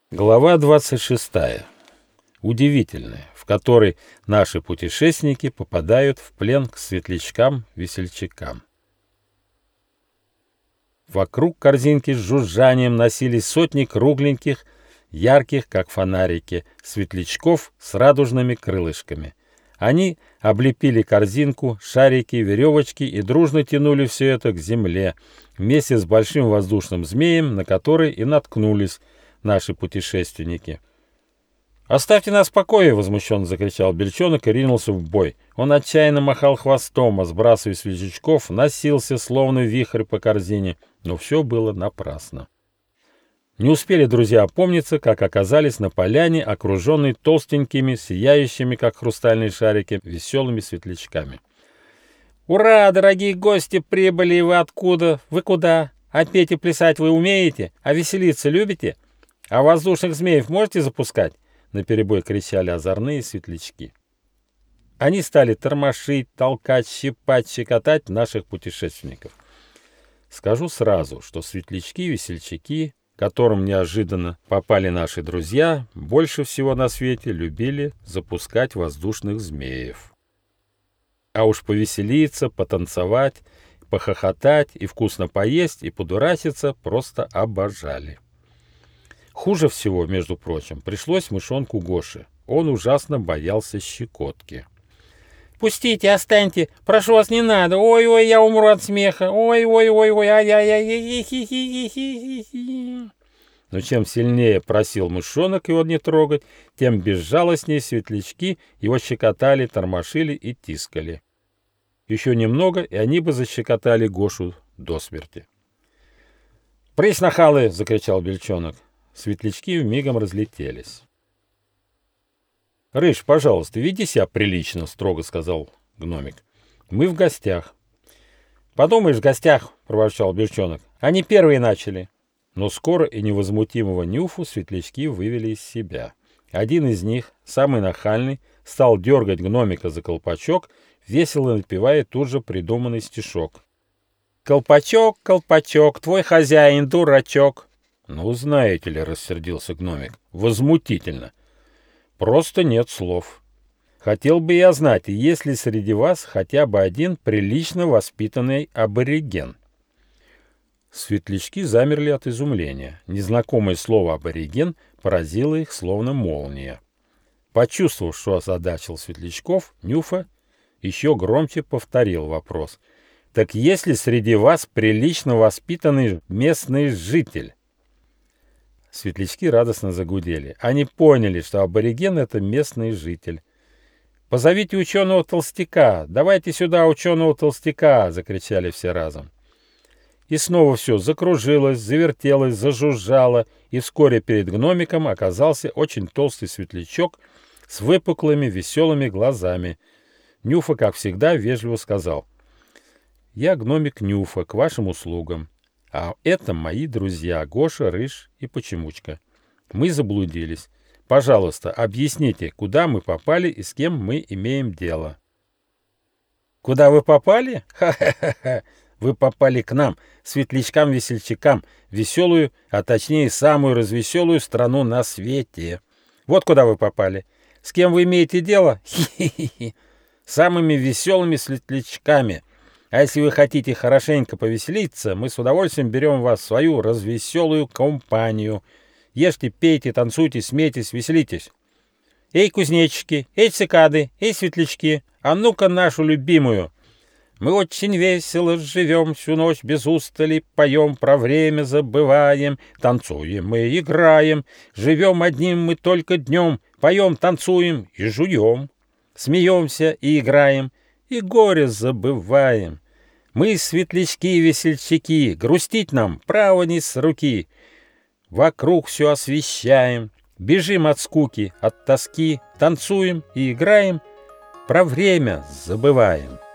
Глава 26. Удивительная, в которой наши путешественники попадают в плен к светлячкам-весельчакам. Вокруг корзинки с жужжанием носились сотни кругленьких, ярких, как фонарики, светлячков с радужными крылышками. Они облепили корзинку, шарики, веревочки и дружно тянули все это к земле, вместе с большим воздушным змеем, на который и наткнулись наши путешественники. «Оставьте нас в покое!» — возмущенно закричал Бельчонок и ринулся в бой. Он отчаянно махал хвостом, а, сбрасывая светлячков, носился, словно вихрь по корзине, но все было напрасно. Не успели друзья опомниться, как оказались на поляне, окруженной толстенькими, сияющими, как хрустальные шарики, веселыми светлячками. «Ура, дорогие гости, прибыли! Вы откуда? Вы куда? А петь и плясать вы умеете? А веселиться любите? А воздушных змеев можете запускать?» — наперебой кричали озорные светлячки. Они стали тормошить, толкать, щипать, щекотать наших путешественников. Скажу сразу, что светлячки-весельчаки, к которым неожиданно попали наши друзья, больше всего на свете любили запускать воздушных змеев. А уж повеселиться, потанцевать, похохотать и вкусно поесть и подурачиться просто обожали. Хуже всего, между прочим, пришлось мышонку Гоше. Он ужасно боялся щекотки. «Пустите, останьте! Прошу вас, не надо! Ой-ой, я умру от смеха! Ой-ой-ой-ой, ай-яй-яй-яй-яй-яй-яй-яй-яй!» Но чем сильнее просил мышонок его не трогать, тем безжалостнее светлячки его щекотали, тормошили и тискали. Еще немного, и они бы защекотали Гошу до смерти. «Прысь, нахалы!» — закричал Бельчонок. Светлячки вмигом разлетелись. «Рыж, пожалуйста, веди себя прилично», — строго сказал гномик. «Мы в гостях». «Подумаешь, в гостях», — проворчал Бельчонок. «Они первые начали». Но скоро и невозмутимого Нюфу светлячки вывели из себя. Один из них, самый нахальный, стал дергать гномика за колпачок, весело напевая тут же придуманный стишок. «Колпачок, колпачок, твой хозяин дурачок». «Ну, знаете ли», — рассердился гномик, — «возмутительно. Просто нет слов. Хотел бы я знать, есть ли среди вас хотя бы один прилично воспитанный абориген». Светлячки замерли от изумления. Незнакомое слово «абориген» поразило их, словно молния. Почувствовав, что озадачил светлячков, Нюфа еще громче повторил вопрос. «Так есть ли среди вас прилично воспитанный местный житель?» Светлячки радостно загудели. Они поняли, что абориген — это местный житель. «Позовите ученого толстяка! Давайте сюда ученого толстяка!» — закричали все разом. И снова все закружилось, завертелось, зажужжало, и вскоре перед гномиком оказался очень толстый светлячок с выпуклыми веселыми глазами. Нюфа, как всегда, вежливо сказал: «Я гномик Нюфа, к вашим услугам. А это мои друзья Гоша, Рыж и Почемучка. Мы заблудились. Пожалуйста, объясните, куда мы попали и с кем мы имеем дело». «Куда вы попали? Ха-ха-ха! Вы попали к нам, светлячкам-весельчакам, веселую, а точнее самую развеселую страну на свете. Вот куда вы попали. С кем вы имеете дело? Хи-хи-хи! Самыми веселыми светлячками. А если вы хотите хорошенько повеселиться, мы с удовольствием берем вас в свою развеселую компанию. Ешьте, пейте, танцуйте, смейтесь, веселитесь. Эй, кузнечики, эй, цикады, эй, светлячки, а ну-ка нашу любимую. Мы очень весело живем, всю ночь без устали поем, про время забываем, танцуем и играем, живем одним мы только днем, поем, танцуем и жуем, смеемся и играем, и горе забываем. Мы светлячки-весельчаки, грустить нам право не с руки. Вокруг все освещаем, бежим от скуки, от тоски, танцуем и играем, про время забываем.